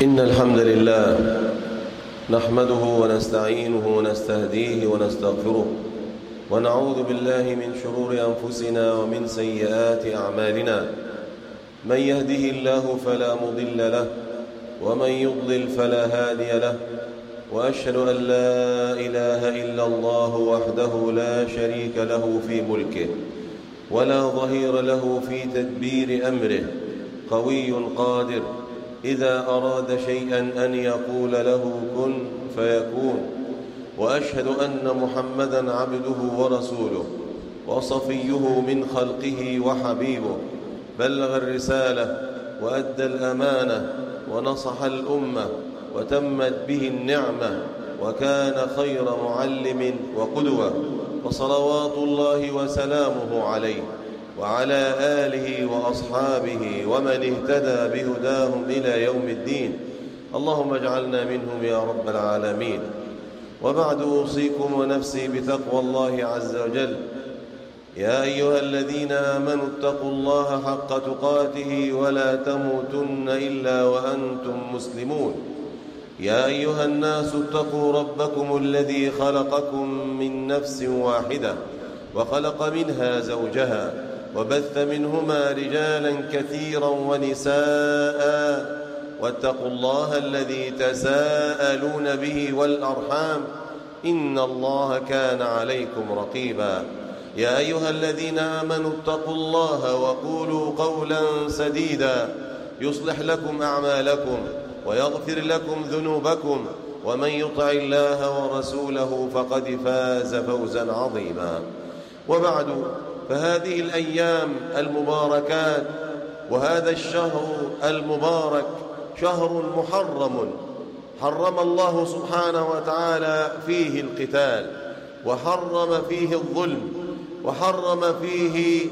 إن الحمد لله نحمده ونستعينه ونستهديه ونستغفره ونعوذ بالله من شرور أنفسنا ومن سيئات أعمالنا. من يهده الله فلا مضل له ومن يضلل فلا هادي له، وأشهد أن لا إله إلا الله وحده لا شريك له في ملكه ولا ظهير له في تدبير أمره، قوي قادر إذا أراد شيئا أن يقول له كن فيكون. وأشهد أن محمدًا عبده ورسوله وصفيه من خلقه وحبيبه، بلغ الرسالة وأدى الأمانة ونصح الأمة وتمت به النعمة، وكان خير معلم وقدوة، وصلوات الله وسلامه عليه وعلى آله وأصحابه ومن اهتدى بهداهم إلى يوم الدين. اللهم اجعلنا منهم يا رب العالمين. وبعد أوصيكم ونفسي بتقوى الله عز وجل. يا أيها الذين آمنوا اتقوا الله حق تقاته ولا تموتن إلا وأنتم مسلمون. يا أيها الناس اتقوا ربكم الذي خلقكم من نفس واحدة وخلق منها زوجها وبث منهما رجالا كثيرا ونساء، واتقوا الله الذي تساءلون به والأرحام إن الله كان عليكم رقيبا. يا أيها الذين آمنوا اتقوا الله وقولوا قولا سديدا يصلح لكم أعمالكم ويغفر لكم ذنوبكم، ومن يطع الله ورسوله فقد فاز فوزا عظيما. وبعد، فهذه الأيام المباركات وهذا الشهر المبارك شهر محرم، حرم الله سبحانه وتعالى فيه القتال، وحرم فيه الظلم، وحرم فيه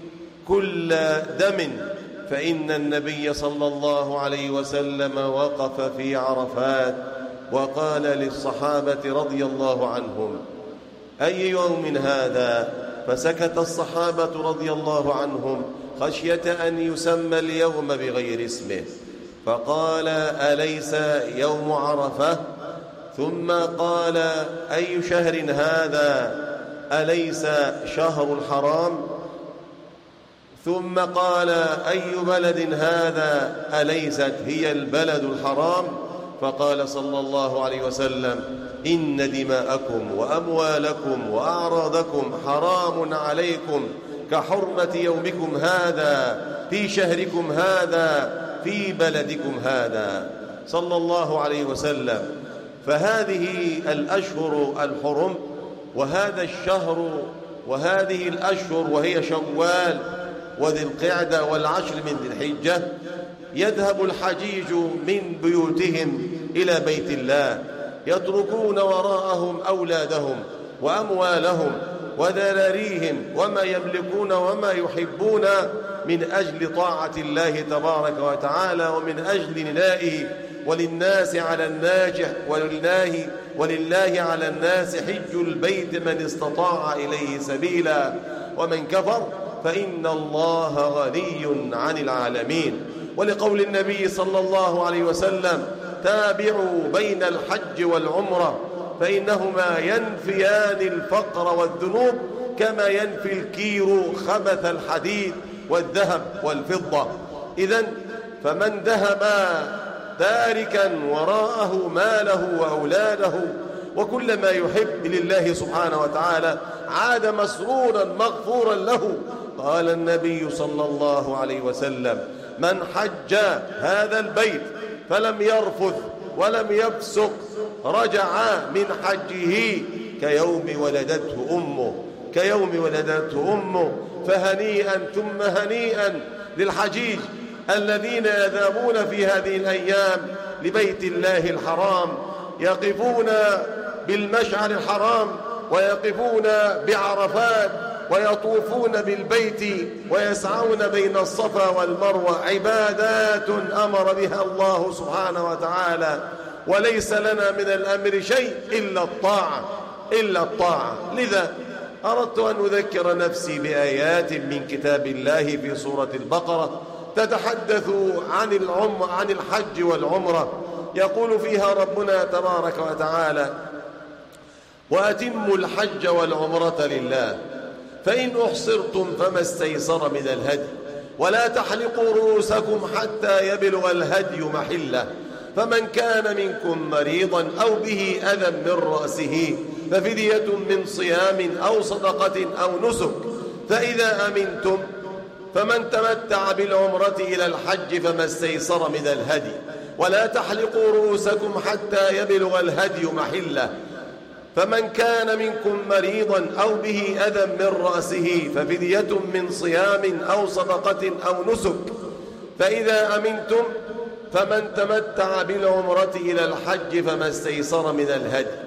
كل دم. فإن النبي صلى الله عليه وسلم وقف في عرفات وقال للصحابة رضي الله عنهم: أي يوم هذا؟ فسكت الصحابة رضي الله عنهم خشية أن يسمى اليوم بغير اسمه، فقال: أليس يوم عرفة؟ ثم قال: أي شهر هذا؟ أليس شهر الحرام؟ ثم قال: أي بلد هذا؟ أليست هي البلد الحرام؟ فقال صلى الله عليه وسلم: إن دماءكم وأموالكم وأعراضكم حرام عليكم كحرمة يومكم هذا في شهركم هذا في بلدكم هذا، صلى الله عليه وسلم. فهذه الأشهر الحرم وهذا الشهر وهذه الأشهر وهي شوال وذي القعدة والعشر من ذي الحجة، يذهب الحجيج من بيوتهم إلى بيت الله، يتركون وراءهم أولادهم وأموالهم وذراريهم وما يملكون وما يحبون من أجل طاعة الله تبارك وتعالى، ومن أجل ندائه: وللناس على الناجح ولله على الناس حج البيت من استطاع إليه سبيلا، ومن كفر فإن الله غني عن العالمين. ولقول النبي صلى الله عليه وسلم: تابعوا بين الحج والعمرة فإنهما ينفيان الفقر والذنوب كما ينفي الكير خبث الحديد والذهب والفضة. إذن فمن ذهب تاركا وراءه ماله وأولاده وكل ما يحب لله سبحانه وتعالى عاد مسرورا مغفورا له. قال النبي صلى الله عليه وسلم: من حج هذا البيت فلم يرفث ولم يفسق رجع من حجه كيوم ولدته أمه. فهنيئا ثم هنيئا للحجيج الذين يذهبون في هذه الأيام لبيت الله الحرام، يقفون بالمشعر الحرام ويقفون بعرفات ويطوفون بالبيت ويسعون بين الصفا والمروة، عبادات أمر بها الله سبحانه وتعالى، وليس لنا من الأمر شيء إلا الطاعة. لذا أردت أن أذكر نفسي بآيات من كتاب الله في سورة البقرة. تتحدث عن الحج والعمرة. يقول فيها ربنا تبارك وتعالى: وأتموا الحج والعمرة لله فإن أحصرتم فما استيسر من الهدي ولا تحلقوا رؤوسكم حتى يبلغ الهدي محله فمن كان منكم مريضا أو به أذى من رأسه ففدية من صيام أو صدقة أو نسك فإذا أمنتم فمن تمتع بالعمرة إلى الحج فما استيسر من الهدي ولا تحلقوا رؤوسكم حتى يبلغ الهدي محله فمن كان منكم مريضا أو به أذى من رأسه ففدية من صيام أو صدقة أو نسك فإذا أمنتم فمن تمتع بالعمرة إلى الحج فما استيسر من الهدي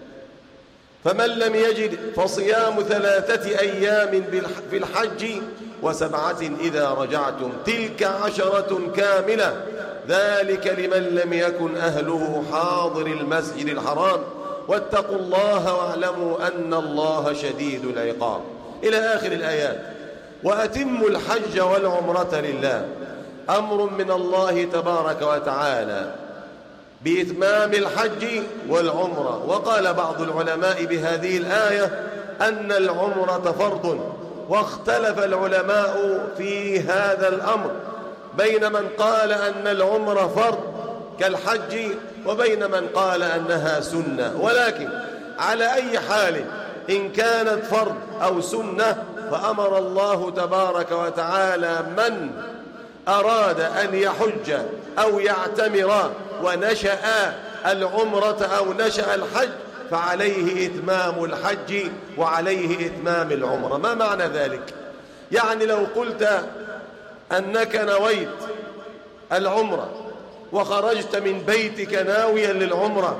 فمن لم يجد فصيام 3 أيام في الحج و7 إذا رجعتم تلك 10 كاملة ذلك لمن لم يكن أهله حاضر المسجد الحرام واتقوا الله واعلموا أن الله شديد العقاب إلى آخر الآيات. وأتموا الحج والعمرة لله أمر من الله تبارك وتعالى بإتمام الحج والعمرة. وقال بعض العلماء بهذه الآية أن العمرة فرض، واختلف العلماء في هذا الأمر بين من قال أن العمرة فرض كالحج وبين من قال أنها سنة. ولكن على أي حال إن كانت فرض أو سنة فأمر الله تبارك وتعالى من أراد أن يحج أو يعتمر ونشأ العمرة أو نشأ الحج فعليه إتمام الحج وعليه إتمام العمرة. ما معنى ذلك؟ يعني لو قلت أنك نويت العمرة وخرجت من بيتك ناويا للعمرة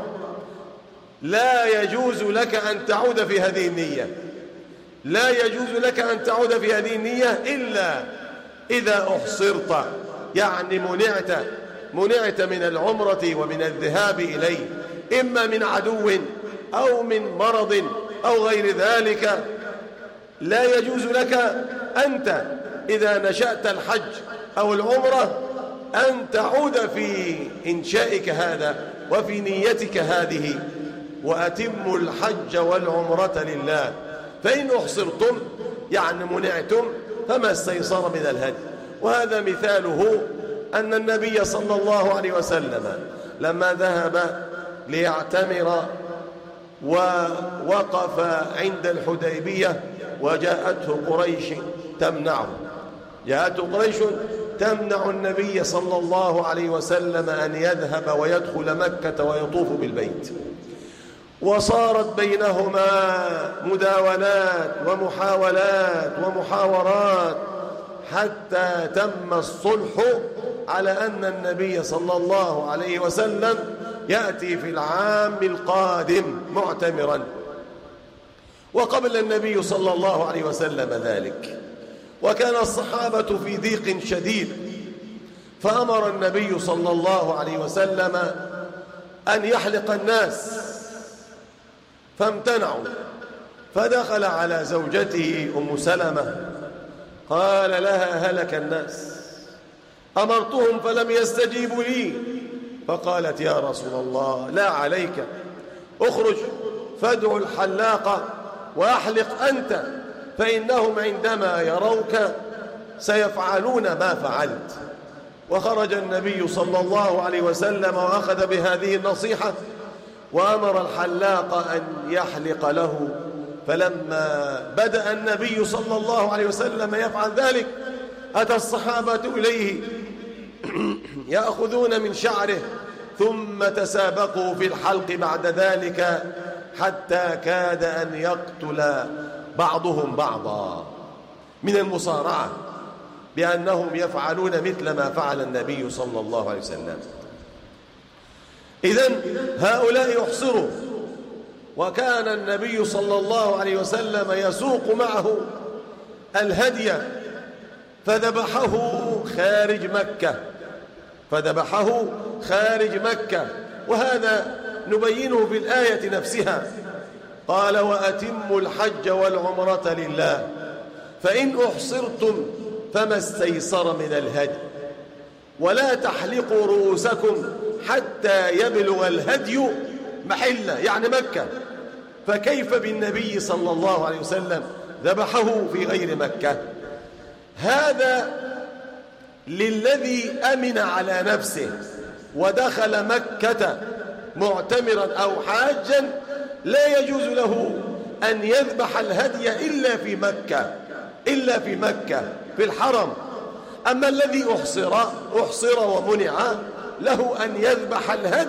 لا يجوز لك أن تعود في هذه النية، لا يجوز لك أن تعود في هذه النية إلا إذا أحصرت، يعني منعت من العمرة ومن الذهاب إليه إما من عدو أو من مرض أو غير ذلك. لا يجوز لك أنت إذا نشأت الحج أو العمرة أن تعود في إنشائك هذا وفي نيتك هذه. وأتموا الحج والعمرة لله فإن أحصرتم يعني منعتم فما استيسر من الهدي. وهذا مثاله أن النبي صلى الله عليه وسلم لما ذهب ليعتمر ووقف عند الحديبية وجاءته قريش تمنع النبي صلى الله عليه وسلم أن يذهب ويدخل مكة ويطوف بالبيت، وصارت بينهما مداولات ومحاولات ومحاورات حتى تم الصلح على أن النبي صلى الله عليه وسلم يأتي في العام القادم معتمرا. وقبل النبي صلى الله عليه وسلم ذلك وكان الصحابة في ضيق شديد، فأمر النبي صلى الله عليه وسلم أن يحلق الناس فامتنعوا، فدخل على زوجته أم سلمة قال لها هلك الناس، أمرتهم فلم يستجيبوا لي، فقالت يا رسول الله لا عليك، اخرج فادع الحلاق وأحلق أنت، فإنهم عندما يروك سيفعلون ما فعلت. وخرج النبي صلى الله عليه وسلم وأخذ بهذه النصيحة وأمر الحلاق أن يحلق له. فلما بدأ النبي صلى الله عليه وسلم يفعل ذلك أتى الصحابة إليه يأخذون من شعره ثم تسابقوا في الحلق بعد ذلك حتى كاد أن يقتل بعضهم بعضا من المصارعة بأنهم يفعلون مثل ما فعل النبي صلى الله عليه وسلم. إذن هؤلاء يحصروا، وكان النبي صلى الله عليه وسلم يسوق معه الهدي فذبحه خارج مكة، وهذا نبينه في الآية نفسها. قال وأتموا الحج والعمرة لله فإن أحصرتم فما استيسر من الهدي، ولا تحلقوا رؤوسكم حتى يبلغ الهدي محله، يعني مكة. فكيف بالنبي صلى الله عليه وسلم ذبحه في غير مكة؟ هذا للذي أمن على نفسه ودخل مكة معتمرا أو حاجا لا يجوز له أن يذبح الهدي إلا في مكة في الحرم. أما الذي أحصر ومنع له أن يذبح الهدي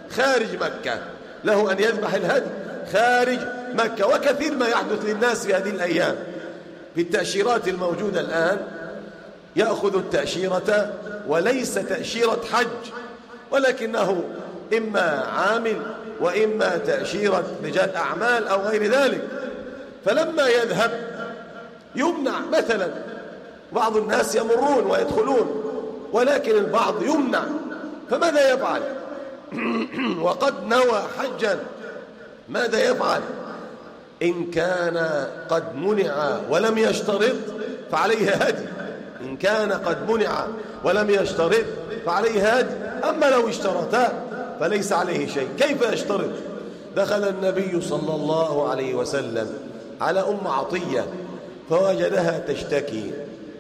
خارج مكة. وكثير ما يحدث للناس في هذه الأيام في التأشيرات الموجودة الآن، يأخذ التأشيرة وليس تأشيرة حج، ولكنه إما عامل وإما تأشيرة رجال أعمال أو غير ذلك. فلما يذهب يمنع، مثلا بعض الناس يمرون ويدخلون ولكن البعض يمنع، فماذا يفعل؟ وقد نوى حجا، ماذا يفعل؟ إن كان قد منع ولم يشترط فعليه هدي، إن كان قد منع ولم يشترط فعليه هدي. أما لو اشترطا فليس عليه شيء. كيف يشترط؟ دخل النبي صلى الله عليه وسلم على أم عطية فوجدها تشتكي،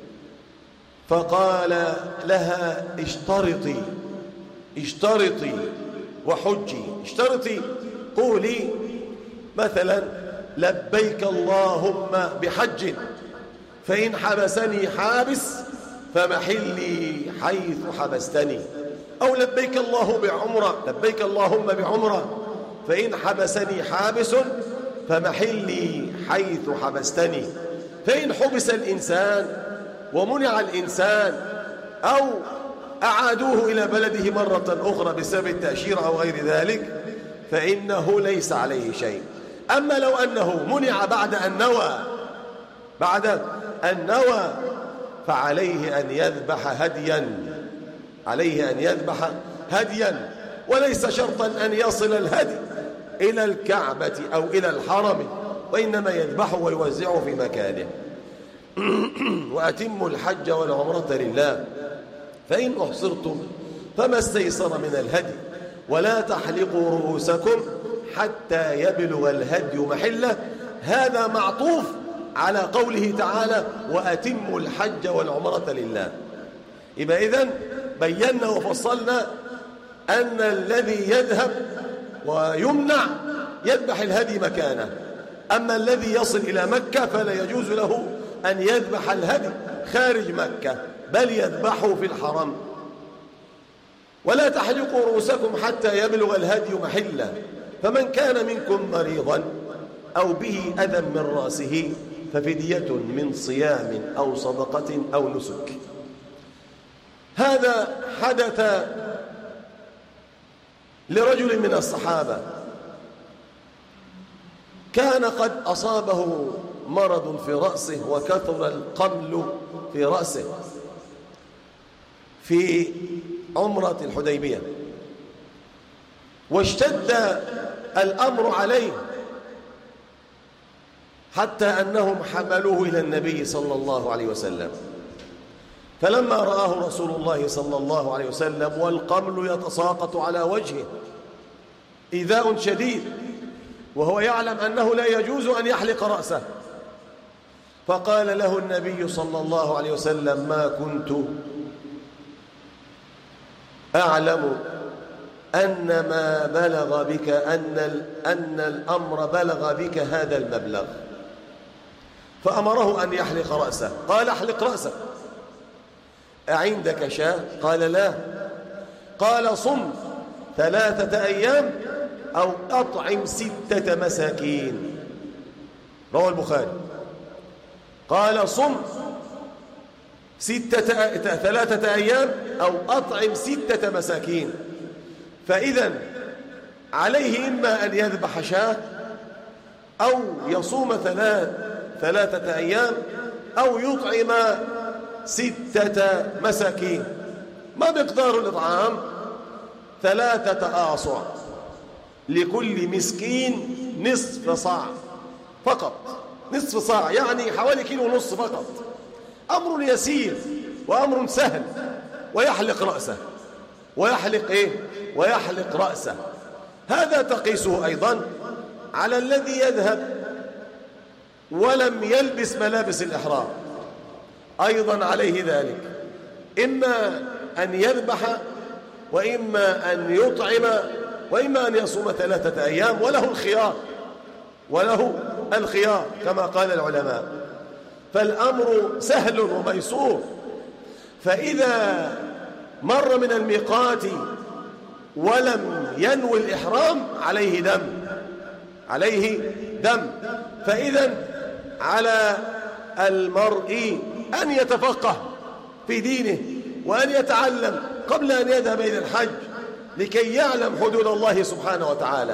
فقال لها اشترطي وحجي. اشترطي، قولي مثلا لبيك اللهم بحج، فإن حبسني حابس فمحلي حيث حبستني، أو لبيك اللهم بعمرة، فإن حبسني حابس فمحلي حيث حبستني. فإن حبس الإنسان ومنع الإنسان أو أعادوه إلى بلده مرة أخرى بسبب التأشيرة أو غير ذلك فإنه ليس عليه شيء. أما لو أنه منع بعد أن نوى فعليه أن يذبح هديا، وليس شرطا أن يصل الهدي إلى الكعبة أو إلى الحرم، وإنما يذبحه ويوزعه في مكانه. وأتموا الحج والعمرة لله، فإن أحصرتم فما استيسر من الهدي، ولا تحلقوا رؤوسكم حتى يبلغ الهدي محله. هذا معطوف على قوله تعالى وأتموا الحج والعمرة لله. يبقى إذن بينا وفصلنا أن الذي يذهب ويمنع يذبح الهدي مكانه، أما الذي يصل إلى مكة فلا يجوز له أن يذبح الهدي خارج مكة، بل يذبحه في الحرم. ولا تحلقوا رؤوسكم حتى يبلغ الهدي محله، فمن كان منكم مريضا أو به أذى من رأسه ففدية من صيام أو صدقة أو نسك. هذا حدث لرجل من الصحابة كان قد أصابه مرض في رأسه وكثر القمل في رأسه في عمرة الحديبية، واشتد الأمر عليه حتى أنهم حملوه إلى النبي صلى الله عليه وسلم. فلما رآه رسول الله صلى الله عليه وسلم والقمل يتساقط على وجهه إيذاء شديد، وهو يعلم أنه لا يجوز أن يحلق رأسه، فقال له النبي صلى الله عليه وسلم ما كنت أعلم أن ما بلغ بك أن الأمر بلغ بك هذا المبلغ، فأمره أن يحلق رأسه. قال احلق رأسك. أعندك شاة؟ قال لا. قال صم 3 أيام أو أطعم 6 مساكين، رواه البخاري. قال صم 3 أيام أو أطعم 6 مساكين. فإذا عليه إما أن يذبح شاة أو يصوم 3 أيام أو يطعم 6 مساكين. ما مقدار الإطعام؟ 3 آصع، لكل مسكين نصف صاع فقط. نصف صاع يعني حوالي 1.5 كيلو فقط. أمر يسير وأمر سهل، ويحلق رأسه، ويحلق رأسه. هذا تقيسه أيضا على الذي يذهب ولم يلبس ملابس الإحرام، أيضا عليه ذلك، إما أن يذبح وإما أن يطعم وإما أن يصوم 3 أيام، وله الخيار كما قال العلماء. فالأمر سهل وميسور. فإذا مر من الميقات ولم ينوي الإحرام عليه دم. فإذا على المرء أن يتفقه في دينه وأن يتعلم قبل أن يذهب إلى الحج لكي يعلم حدود الله سبحانه وتعالى.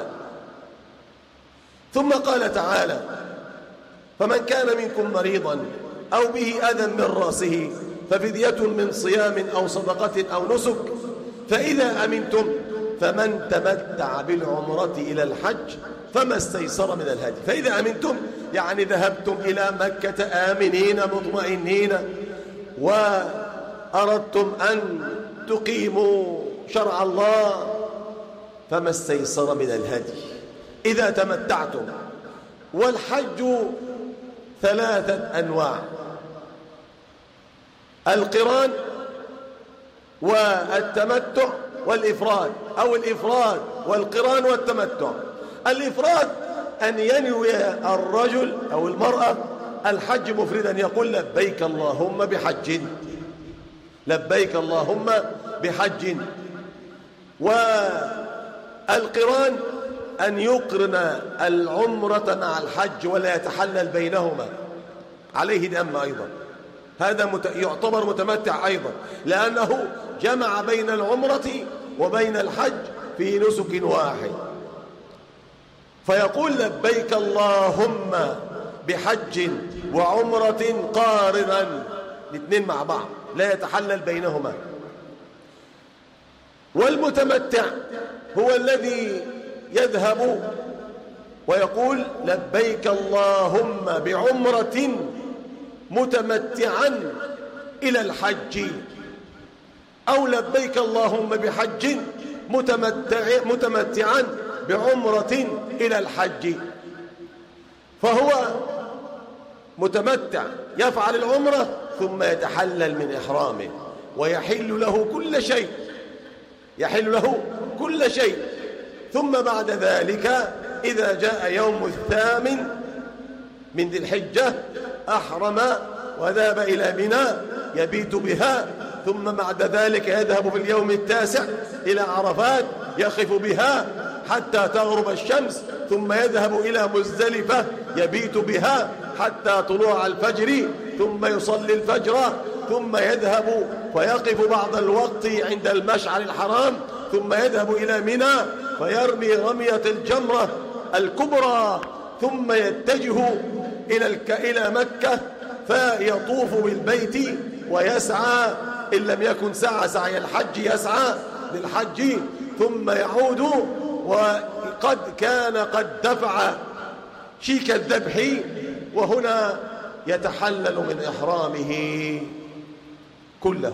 ثم قال تعالى: فمن كان منكم مريضا أو به أذى من رأسه ففدية من صيام أو صدقة أو نسك، فإذا أمنتم فمن تمتع بالعمرة إلى الحج فما استيسر من الهدي. فإذا أمنتم يعني ذهبتم إلى مكة آمنين مطمئنين وأردتم أن تقيموا شرع الله، فما استيسر من الهدي إذا تمتعتم. والحج 3 أنواع: القران والتمتع والإفراد، أو الإفراد والقران والتمتع. الإفراد أن ينوي الرجل أو المرأة الحج مفردا، يقول لبيك اللهم بحج، لبيك اللهم بحج. والقران أن يقرن العمرة مع الحج ولا يتحلل بينهما، عليه دم أيضا، هذا يعتبر متمتع أيضا، لأنه جمع بين العمرة وبين الحج في نسك واحد. فيقول لبيك اللهم بحج وعمرة قارنا، الاثنين مع بعض لا يتحلل بينهما. والمتمتع هو الذي يذهب ويقول لبيك اللهم بعمرة متمتعا إلى الحج، أو لبيك اللهم بحج متمتعا بعمرة إلى الحج. فهو متمتع يفعل العمرة ثم يتحلل من إحرامه ويحل له كل شيء، يحل له كل شيء. ثم بعد ذلك إذا جاء يوم 8 من ذي الحجة أحرم وذهب إلى منى يبيت بها، ثم بعد ذلك يذهب في اليوم 9 إلى عرفات يقف بها حتى تغرب الشمس، ثم يذهب إلى مزدلفة يبيت بها حتى طلوع الفجر، ثم يصلي الفجر، ثم يذهب فيقف بعض الوقت عند المشعر الحرام، ثم يذهب إلى منى فيرمي رمية الجمرة الكبرى، ثم يتجه إلى مكة فيطوف بالبيت ويسعى، إن لم يكن سعي الحج يسعى للحج، ثم يعود وقد كان قد دفع شيك الذبح، وهنا يتحلل من إحرامه كله.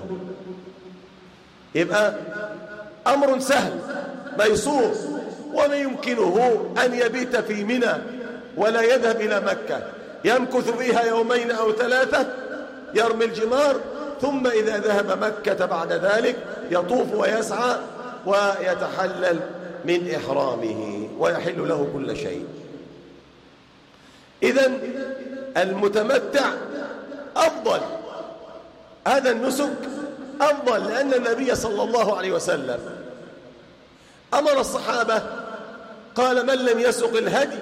يبقى أمر سهل ميسور، وما يمكنه أن يبيت في منى ولا يذهب إلى مكة، يمكث فيها 2 أو 3 يرمي الجمار، ثم إذا ذهب مكة بعد ذلك يطوف ويسعى ويتحلل من إحرامه ويحل له كل شيء. إذن المتمتع أفضل، هذا النسك أفضل، لأن النبي صلى الله عليه وسلم أمر الصحابة قال من لم يسق الهدي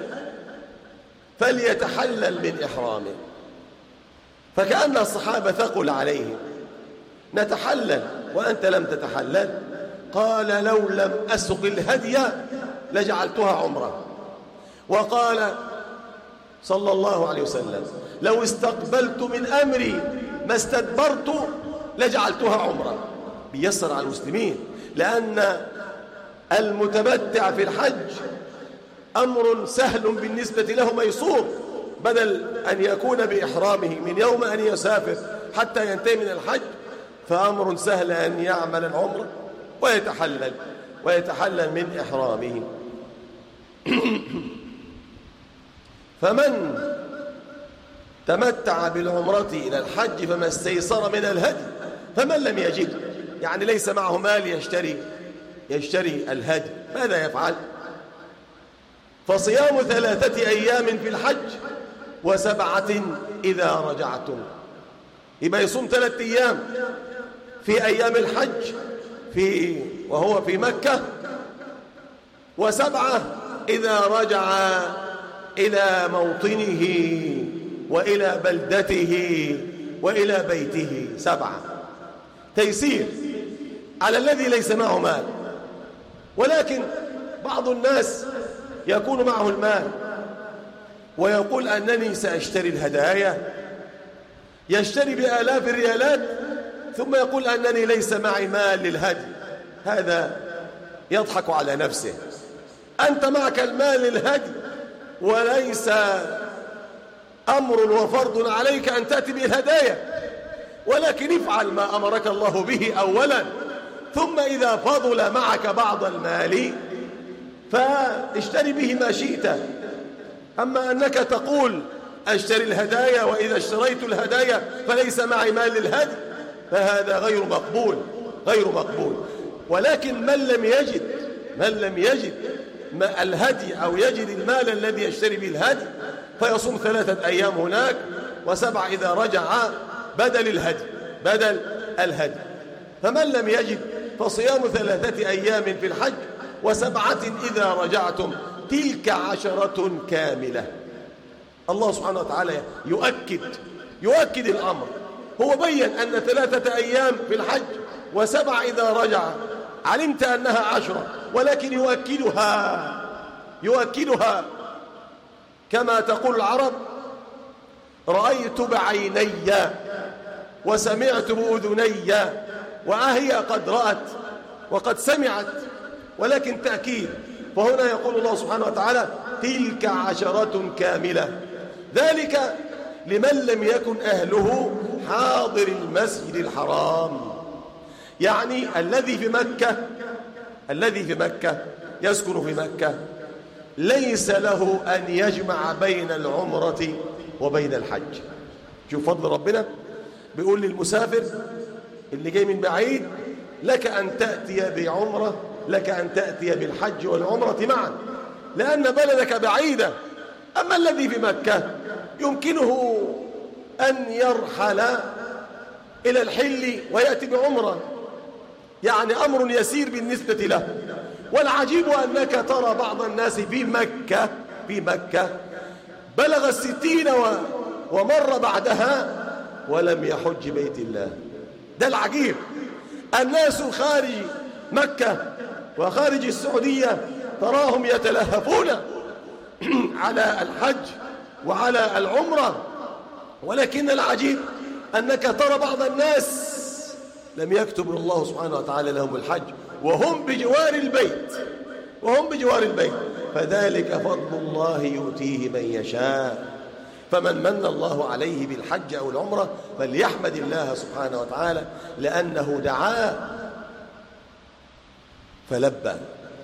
فليتحلل من إحرامه. فكأن الصحابة ثقل عليهم: نتحلل وأنت لم تتحلل؟ قال: لو لم أسق الهدي لجعلتها عمرة. وقال صلى الله عليه وسلم: لو استقبلت من أمري ما استدبرت لجعلتها عمرة. بيسر على المسلمين، لأن المتمتع في الحج أمر سهل بالنسبة له ميسور، بدل أن يكون بإحرامه من يوم أن يسافر حتى ينتهي من الحج فأمر سهل أن يعمل العمرة ويتحلل من إحرامه. فمن تمتع بالعمرة إلى الحج فما استيسر من الهدي، فمن لم يجد يعني ليس معه مال يشتري الهدي ماذا يفعل؟ فصيام 3 أيام في الحج و7 إذا رجعتم. يبقى يصوم 3 أيام في أيام الحج وهو في مكة، و7 إذا رجع إلى موطنه وإلى بلدته وإلى بيته. 7 تيسير على الذي ليس معه مال. ولكن بعض الناس يكون معه المال ويقول أنني سأشتري الهدايا، يشتري بآلاف الريالات ثم يقول أنني ليس معي مال للهدي. هذا يضحك على نفسه. أنت معك المال للهدي وليس أمر وفرض عليك أن تأتي بالهدايا، ولكن افعل ما أمرك الله به أولا، ثم إذا فضل معك بعض المال فاشتري به ما شئت. أما أنك تقول أشتري الهدايا وإذا اشتريت الهدايا فليس معي مال للهدي، فهذا غير مقبول. ولكن من لم يجد الهدي أو يجد المال الذي يشتري به الهدي فيصوم 3 أيام هناك و7 إذا رجع بدل الهدي. فمن لم يجد فصيام 3 أيام في الحج و7 إذا رجعتم، تلك 10 كاملة. الله سبحانه وتعالى يؤكد الأمر. هو بين أن 3 أيام في الحج و7 إذا رجع، علمت أنها 10، ولكن يؤكدها كما تقول العرب: رأيت بعيني وسمعت بأذني، وهي قد رأت وقد سمعت، ولكن تأكيد. فهنا يقول الله سبحانه وتعالى: تلك 10 كاملة، ذلك لمن لم يكن أهله حاضر المسجد الحرام. يعني الذي في مكة يسكن في مكة ليس له أن يجمع بين العمرة وبين الحج. شوف فضل ربنا، بيقول للمسافر اللي جاي من بعيد: لك أن تأتي بعمرة، لك أن تأتي بالحج والعمرة معا، لأن بلدك بعيدة. أما الذي في مكة يمكنه أن يرحل إلى الحل ويأتي بعمرة، يعني أمر يسير بالنسبة له. والعجيب أنك ترى بعض الناس في مكة بلغ 60 ومر بعدها ولم يحج بيت الله. ده العجيب. الناس خارج مكة وخارج السعودية تراهم يتلهفون على الحج وعلى العمرة، ولكن العجيب أنك ترى بعض الناس لم يكتب الله سبحانه وتعالى لهم الحج وهم بجوار البيت. فذلك فضل الله يؤتيه من يشاء. فمن من الله عليه بالحج أو العمرة فليحمد الله سبحانه وتعالى، لأنه دعاه فلبى.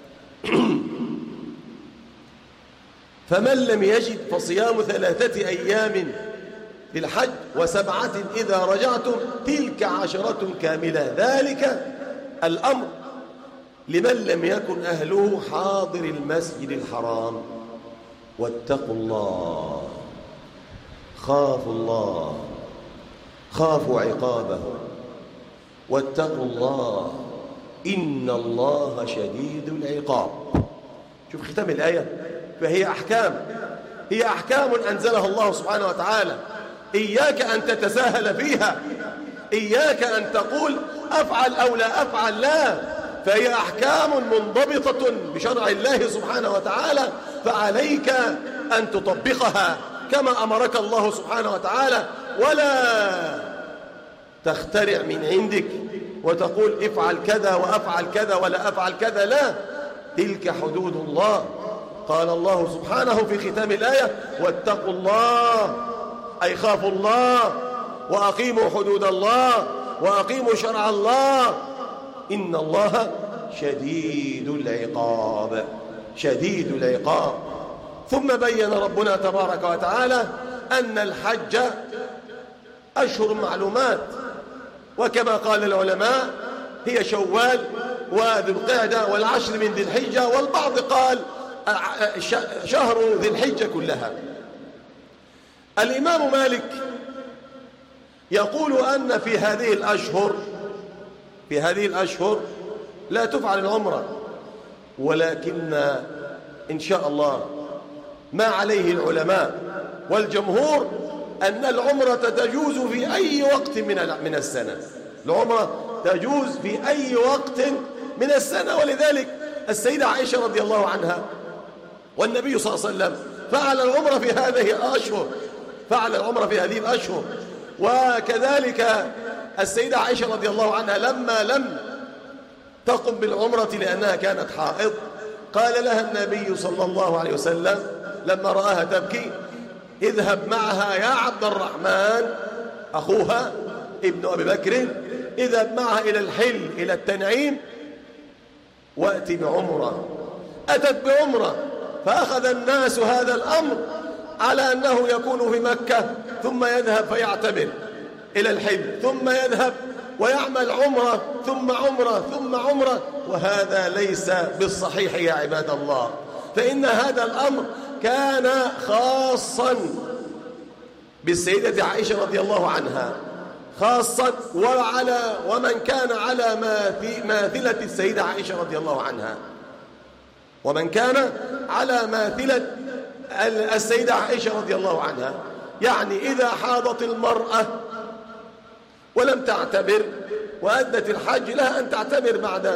فمن لم يجد فصيام 3 أيام في الحج و7 إذا رجعتم، تلك 10 كاملة، ذلك الأمر لمن لم يكن أهله حاضر المسجد الحرام. واتقوا الله، خافوا الله، خافوا عقابه، واتقوا الله إن الله شديد العقاب. شوف ختام الآية، فهي أحكام أنزلها الله سبحانه وتعالى. إياك أن تتساهل فيها، إياك أن تقول أفعل أو لا أفعل، لا، فهي أحكام منضبطة بشرع الله سبحانه وتعالى، فعليك أن تطبقها كما أمرك الله سبحانه وتعالى، ولا تخترع من عندك وتقول افعل كذا وأفعل كذا ولا أفعل كذا، لا، تلك حدود الله. قال الله سبحانه في ختام الآية: واتقوا الله، أي خافوا الله وأقيموا حدود الله وأقيموا شرع الله إن الله شديد العقاب، شديد العقاب. ثم بين ربنا تبارك وتعالى أن الحج أشهر معلومات، وكما قال العلماء هي شوال وذي القعدة والعشر من ذي الحجة، والبعض قال شهر ذي الحجة كلها. الإمام مالك يقول أن في هذه الأشهر لا تفعل العمرة، ولكن إن شاء الله ما عليه العلماء والجمهور أن العمرة تجوز في أي وقت من السنة. العمرة تجوز في أي وقت من السنة، ولذلك السيدة عائشة رضي الله عنها والنبي صلى الله عليه وسلم فعل العمرة في هذه الأشهر، وكذلك السيدة عائشة رضي الله عنها لما لم تقم بالعمرة لأنها كانت حائض، قال لها النبي صلى الله عليه وسلم لما رآها تبكي: اذهب معها يا عبد الرحمن، أخوها ابن أبي بكر، اذهب معها إلى الحل إلى التنعيم وأتي بعمرة. أتت بعمرة، فأخذ الناس هذا الأمر على أنه يكون في مكة ثم يذهب فيعتمر إلى الحل، ثم يذهب ويعمل عمرة ثم عمرة ثم عمرة، وهذا ليس بالصحيح يا عباد الله. فإن هذا الأمر كان خاصا بالسيدة عائشة رضي الله عنها خاصا، ومن كان على ماثلة السيدة عائشة رضي الله عنها، ومن كان على ماثلة السيدة عائشة رضي الله عنها. يعني إذا حاضت المرأة ولم تعتبر وأدت الحج، لها أن تعتبر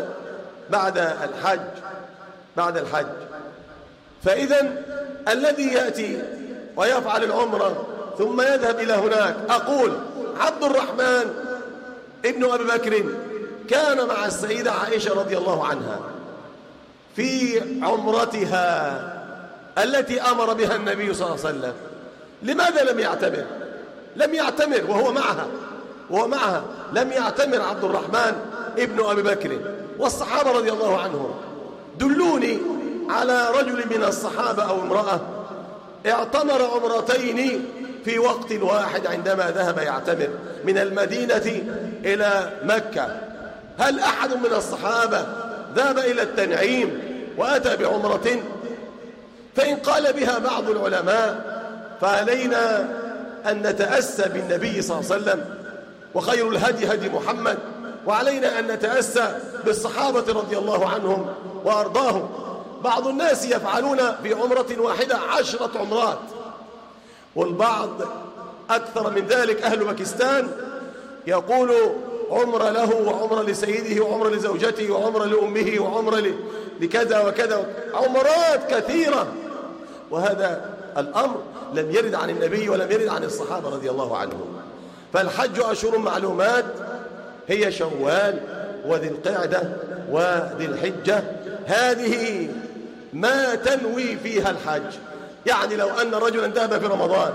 بعد الحج. فإذا الذي يأتي ويفعل العمرة ثم يذهب إلى هناك، أقول عبد الرحمن ابن أبي بكر كان مع السيدة عائشة رضي الله عنها في عمرتها التي أمر بها النبي صلى الله عليه وسلم. لماذا لم يعتمر وهو معها لم يعتمر عبد الرحمن ابن أبي بكر والصحابة رضي الله عنهم؟ دلوني على رجل من الصحابة أو امرأة اعتمر عمرتين في وقت واحد عندما ذهب يعتمر من المدينة إلى مكة. هل أحد من الصحابة ذهب إلى التنعيم وأتى بعمرة؟ فإن قال بها بعض العلماء فعلينا أن نتأسى بالنبي صلى الله عليه وسلم، وخير الهدي هدي محمد، وعلينا أن نتأسى بالصحابة رضي الله عنهم وأرضاهم. بعض الناس يفعلون في عمرة واحدة 10 عمرات، والبعض أكثر من ذلك. أهل باكستان يقول عمرة له وعمرة لسيده وعمرة لزوجته وعمرة لأمه وعمرة لكذا وكذا، عمرات كثيرة، وهذا الأمر لم يرد عن النبي ولم يرد عن الصحابة رضي الله عنهم. فالحج أشهر معلومات، هي شوال وذي القعدة وذي الحجة، هذه ما تنوي فيها الحج. يعني لو أن رجلا ذهب في رمضان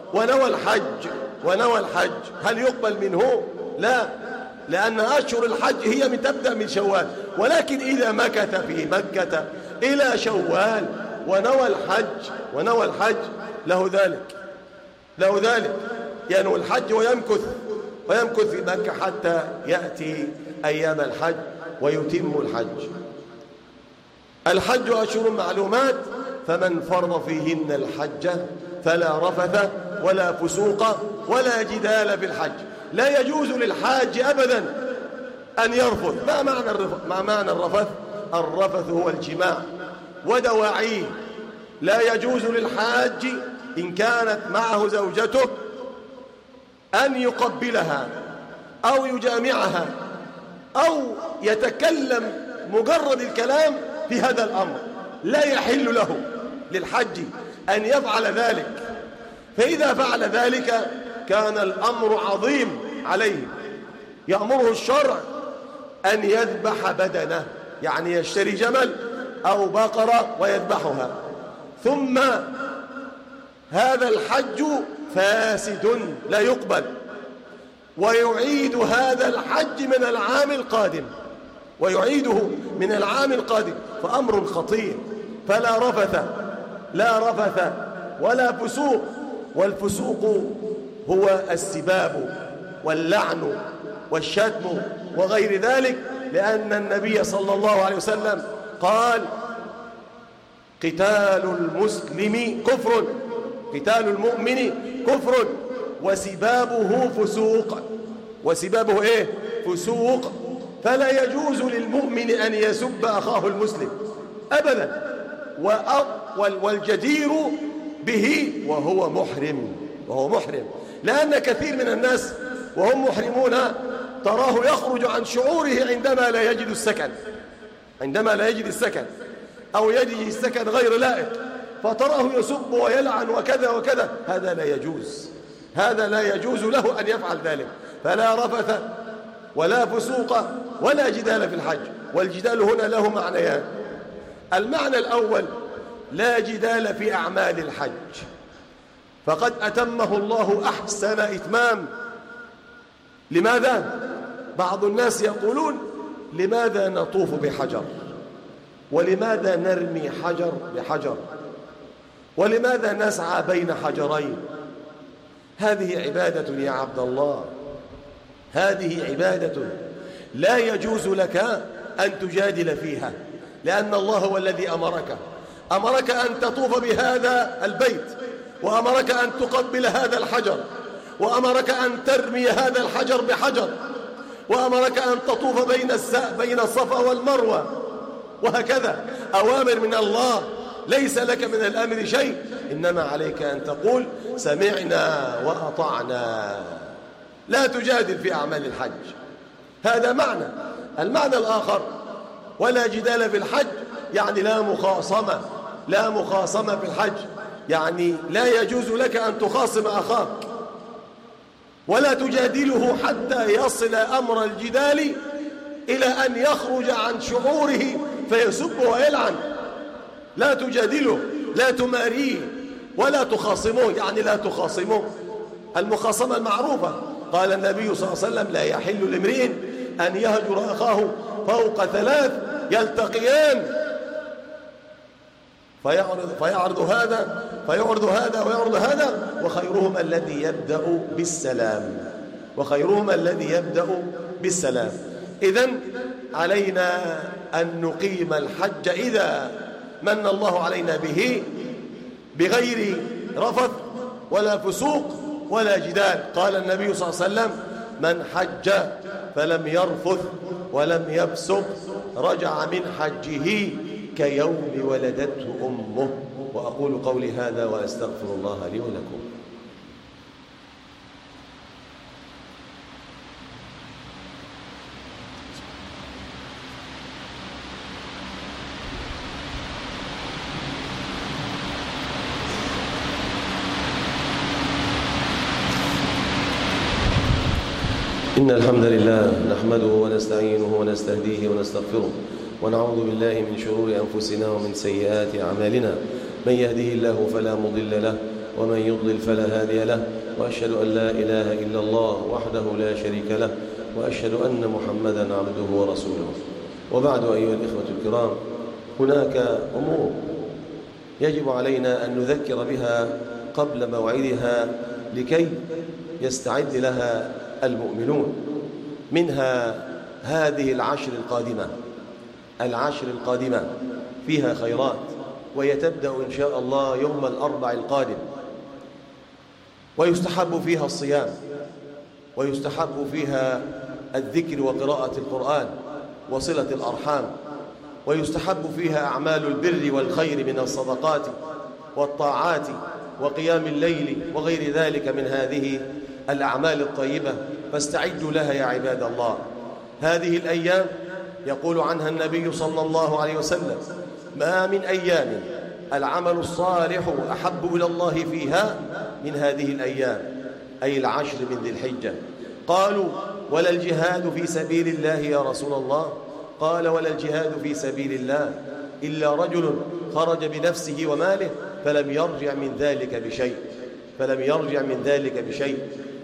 ونوى الحج هل يقبل منه؟ لا، لأن أشهر الحج هي تبدأ من شوال، ولكن إذا مكث في مكة إلى شوال ونوى الحج له ذلك ينوي الحج ويمكث في مكة حتى يأتي أيام الحج ويتم الحج. الحج أشهر معلومات، فمن فرض فيهن الحج فلا رفث ولا فسوق ولا جدال في الحج. لا يجوز للحاج أبدا أن يرفث. ما معنى الرفث؟ الرفث هو الجماع ودواعيه. لا يجوز للحاج إن كانت معه زوجته أن يقبلها أو يجامعها أو يتكلم مجرد الكلام في هذا الأمر. لا يحل له للحج أن يفعل ذلك، فإذا فعل ذلك كان الأمر عظيم عليه. يأمره الشرع أن يذبح بدنه، يعني يشتري جمل أو بقرة ويذبحها، ثم هذا الحج فاسد لا يقبل. ويعيد هذا الحج من العام القادم، ويعيده من العام القادم، فأمر خطير. فلا رفث، لا رفث ولا فسوق، والفسوق هو السباب واللعن والشتم وغير ذلك، لأن النبي صلى الله عليه وسلم قال: قتال المسلم كفر، قتال المؤمن كفر، وسبابه فسوق. وسبابه إيه؟ فسوق. فلا يجوز للمؤمن أن يسب أخاه المسلم أبدا، والجدير به وهو محرم، وهو محرم. لأن كثير من الناس وهم محرمون تراه يخرج عن شعوره عندما لا يجد السكن، عندما لا يجد السكن أو يجد السكن غير لائق، فتراه يسب ويلعن وكذا وكذا. هذا لا يجوز، هذا لا يجوز له أن يفعل ذلك. فلا رفث ولا فسوق ولا جدال في الحج. والجدال هنا له معنيان. المعنى الأول: لا جدال في أعمال الحج، فقد أتمه الله أحسن إتمام. لماذا؟ بعض الناس يقولون: لماذا نطوف بحجر؟ ولماذا نرمي حجر بحجر؟ ولماذا نسعى بين حجرين؟ هذه عبادة يا عبد الله، هذه عبادة لا يجوز لك أن تجادل فيها، لأن الله هو الذي أمرك أن تطوف بهذا البيت، وأمرك أن تقبل هذا الحجر، وأمرك أن ترمي هذا الحجر بحجر، وأمرك أن تطوف بين الصفا والمروة، وهكذا أوامر من الله. ليس لك من الأمر شيء، إنما عليك أن تقول: سمعنا وأطعنا. لا تجادل في أعمال الحج. هذا معنى. المعنى الآخر: ولا جدال في الحج، يعني لا مخاصمة في الحج، يعني لا يجوز لك أن تخاصم أخاك ولا تجادله حتى يصل أمر الجدال إلى أن يخرج عن شعوره فيسب ويلعن. لا تجادله، لا تماريه ولا تخاصمه، يعني لا تخاصمه. المخاصمة المعروفة، قال النبي صلى الله عليه وسلم: لا يحل لامرئ أن يهجر أخاه فوق 3 يلتقيان فيعرض هذا ويعرض هذا، وخيرهما الذي يبدأ بالسلام. إذن علينا أن نقيم الحج إذا من الله علينا به بغير رفث ولا فسوق ولا جدال. قال النبي صلى الله عليه وسلم: من حج فلم يرفث ولم يفسق رجع من حجه كيوم ولدته أمه. وأقول قولي هذا وأستغفر الله لي ولكم. إن الحمد لله نحمده ونستعينه ونستهديه ونستغفره، ونعوذ بالله من شرور أنفسنا ومن سيئات أعمالنا. من يهده الله فلا مضل له، ومن يضلل فلا هادي له، وأشهد أن لا إله إلا الله وحده لا شريك له، وأشهد أن محمدا عبده ورسوله. وبعد، أيها الإخوة الكرام، هناك أمور يجب علينا أن نذكر بها قبل موعدها لكي يستعد لها المؤمنون. منها هذه العشر القادمة فيها خيرات، وهي تبدأ إن شاء الله يوم الأربع القادم، ويستحب فيها الصيام، ويستحب فيها الذكر وقراءة القرآن وصلة الأرحام، ويستحب فيها أعمال البر والخير من الصدقات والطاعات وقيام الليل وغير ذلك من هذه الأعمال الطيبة، فاستعدوا لها يا عباد الله. هذه الأيام يقول عنها النبي صلى الله عليه وسلم: ما من أيام العمل الصالح أحب إلى الله فيها من هذه الأيام، أي العشر من ذي الحجة. قالوا: ولا الجهاد في سبيل الله يا رسول الله؟ قال: ولا الجهاد في سبيل الله إلا رجل خرج بنفسه وماله فلم يرجع من ذلك بشيء.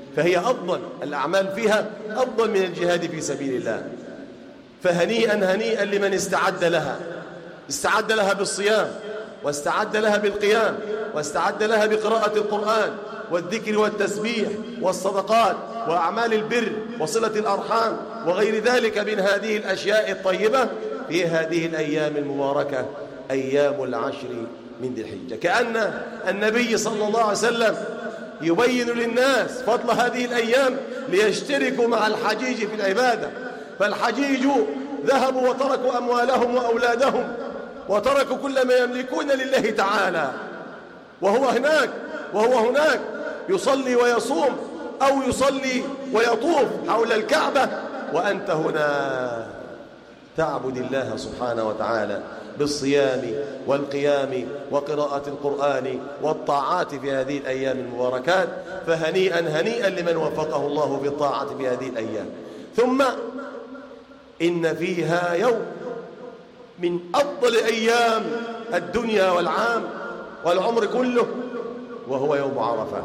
فهي أفضل الأعمال فيها أفضل من الجهاد في سبيل الله. فهنيئا هنيئا لمن استعد لها بالصيام، واستعد لها بالقيام، واستعد لها بقراءة القرآن والذكر والتسبيح والصدقات وأعمال البر وصلة الأرحام وغير ذلك من هذه الأشياء الطيبة في هذه الأيام المباركة، أيام العشر من ذي الحجة. كأن النبي صلى الله عليه وسلم يبين للناس فضل هذه الأيام ليشتركوا مع الحجيج في العبادة. فالحجيج ذهبوا وتركوا أموالهم وأولادهم وتركوا كل ما يملكون لله تعالى، وهو هناك يصلي ويصوم أو يصلي ويطوف حول الكعبة، وأنت هنا تعبد الله سبحانه وتعالى بالصيام والقيام وقراءة القرآن والطاعات في هذه الأيام المباركات. فهنيئا هنيئا لمن وفقه الله بالطاعة في هذه الأيام. ثم إن فيها يوم من أفضل أيام الدنيا والعام والعمر كله، وهو يوم عرفة.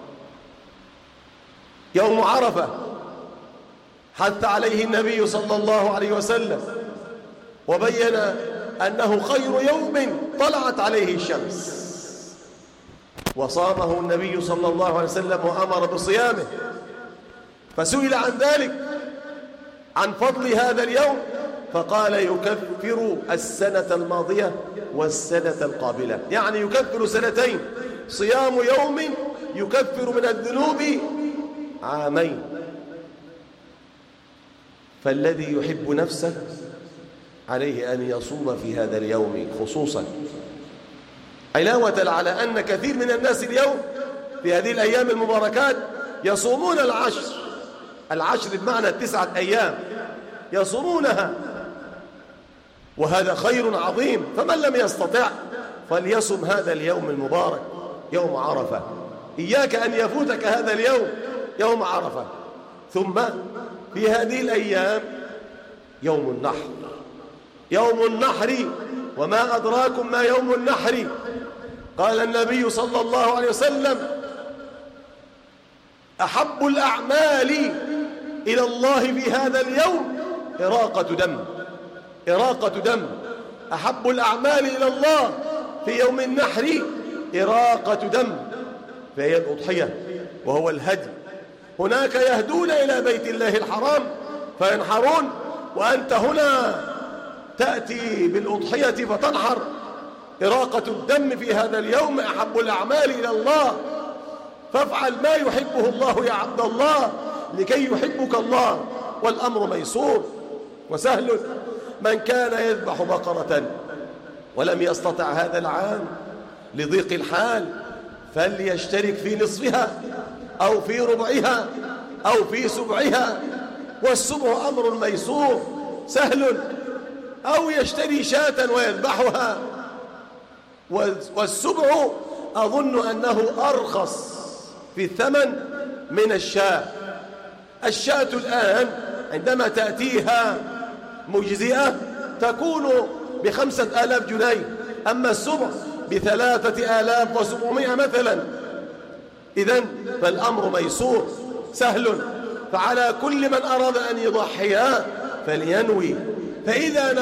يوم عرفة حث عليه النبي صلى الله عليه وسلم وبين أنه خير يوم طلعت عليه الشمس، وصامه النبي صلى الله عليه وسلم وأمر بصيامه. فسئل عن ذلك، عن فضل هذا اليوم، فقال يكفر السنة الماضية والسنة القابلة، يعني يكفر سنتين. صيام يوم يكفر من الذنوب عامين. فالذي يحب نفسه عليه أن يصوم في هذا اليوم خصوصا، علاوة على أن كثير من الناس اليوم في هذه الأيام المباركات يصومون العشر بمعنى 9 أيام يصومونها، وهذا خير عظيم. فمن لم يستطع فليصم هذا اليوم المبارك يوم عرفة. إياك أن يفوتك هذا اليوم يوم عرفة. ثم في هذه الأيام يوم النحر. وما أدراكم ما يوم النحر؟ قال النبي صلى الله عليه وسلم: أحب الأعمال إلى الله في هذا اليوم إراقة دم. أحب الأعمال إلى الله في يوم النحر إراقة دم، فهي الأضحية وهو الهدي. هناك يهدون إلى بيت الله الحرام فينحرون، وأنت هنا تأتي بالأضحية فتنحر. إراقة الدم في هذا اليوم أحب الأعمال إلى الله. فافعل ما يحبه الله يا عبد الله لكي يحبك الله، والأمر ميسور وسهل. من كان يذبح بقرة ولم يستطع هذا العام لضيق الحال فليشترك في نصفها أو في ربعها أو في سبعها، والسبع أمر ميسور سهل، أو يشتري شاة ويذبحها. والسبع أظن أنه أرخص في الثمن من الشاة. الشاة الآن عندما تأتيها مجزئة تكون ب5,000 جنيه، أما السبع ب3,700 مثلا. إذن فالأمر ميسور سهل. فعلى كل من أراد أن يضحيا فلينوي، فإذا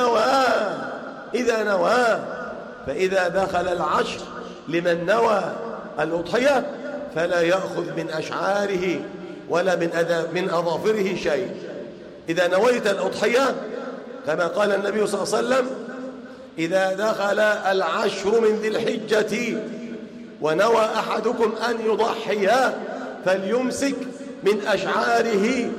نوى فإذا دخل العشر لمن نوى الأضحية فلا يأخذ من أشعاره ولا من أظافره شيء. إذا نويت الأضحية كما قال النبي صلى الله عليه وسلم: إذا دخل العشر من ذي الحجة ونوى أحدكم أن يضحيا فليمسك من أشعاره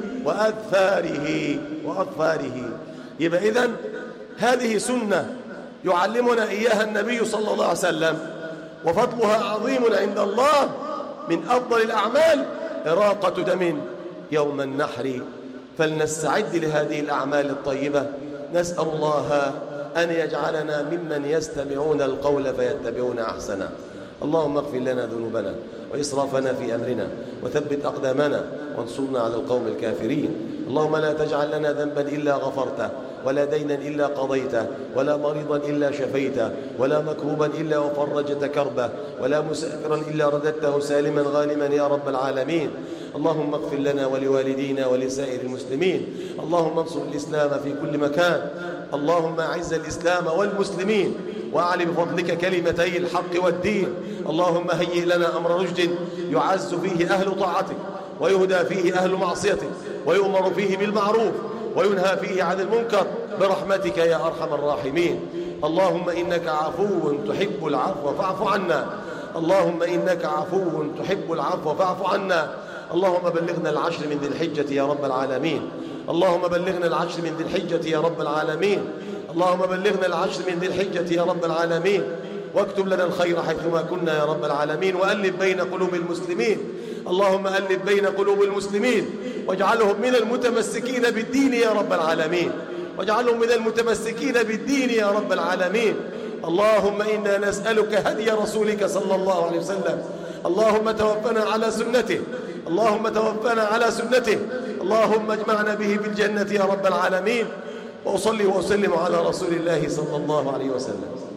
وأظفاره. يبقى إذن هذه سنة يعلمنا إياها النبي صلى الله عليه وسلم، وفضلها عظيم عند الله. من أفضل الأعمال إراقة دم يوم النحر. فلنستعد لهذه الأعمال الطيبة. نسأل الله أن يجعلنا ممن يستمعون القول فيتبعون أحسنه. اللهم اغفر لنا ذنوبنا وإسرافنا في أمرنا وثبت أقدامنا وانصرنا على القوم الكافرين. اللهم لا تجعل لنا ذنبا إلا غفرته، ولا دينا إلا قضيته، ولا مريضا إلا شفيته، ولا مكروبا إلا وفرجت كربه، ولا مسافرا إلا رددته سالما غانما يا رب العالمين. اللهم اغفر لنا ولوالدينا ولسائر المسلمين. اللهم انصر الإسلام في كل مكان. اللهم أعز الإسلام والمسلمين وأعل بفضلك كلمتي الحق والدين. اللهم هيئ لنا أمر رشد يعز فيه أهل طاعتك ويهدى فيه أهل معصيتك ويؤمر فيه بالمعروف وينهى فيه عن المنكر برحمتك يا أرحم الراحمين. اللهم إنك عفو تحب العفو فاعف عنا. اللهم إنك عفو تحب العفو فاعف عنا. اللهم بلغنا العشر من ذي الحجة يا رب العالمين. اللهم بلغنا العشر من ذي الحجة يا رب العالمين. اللهم بلغنا العشر من ذي الحجة يا رب العالمين، واكتب لنا الخير حيثما كنا يا رب العالمين، وألف بين قلوب المسلمين. اللهم ألف بين قلوب المسلمين واجعلهم من المتمسكين بالدين يا رب العالمين، واجعلهم من المتمسكين بالدين يا رب العالمين. اللهم إنا نسألك هدي رسولك صلى الله عليه وسلم. اللهم توفنا على سنته. اللهم توفنا على سنته. اللهم اجمعنا به بالجنة يا رب العالمين. وأصلي وأسلم على رسول الله صلى الله عليه وسلم.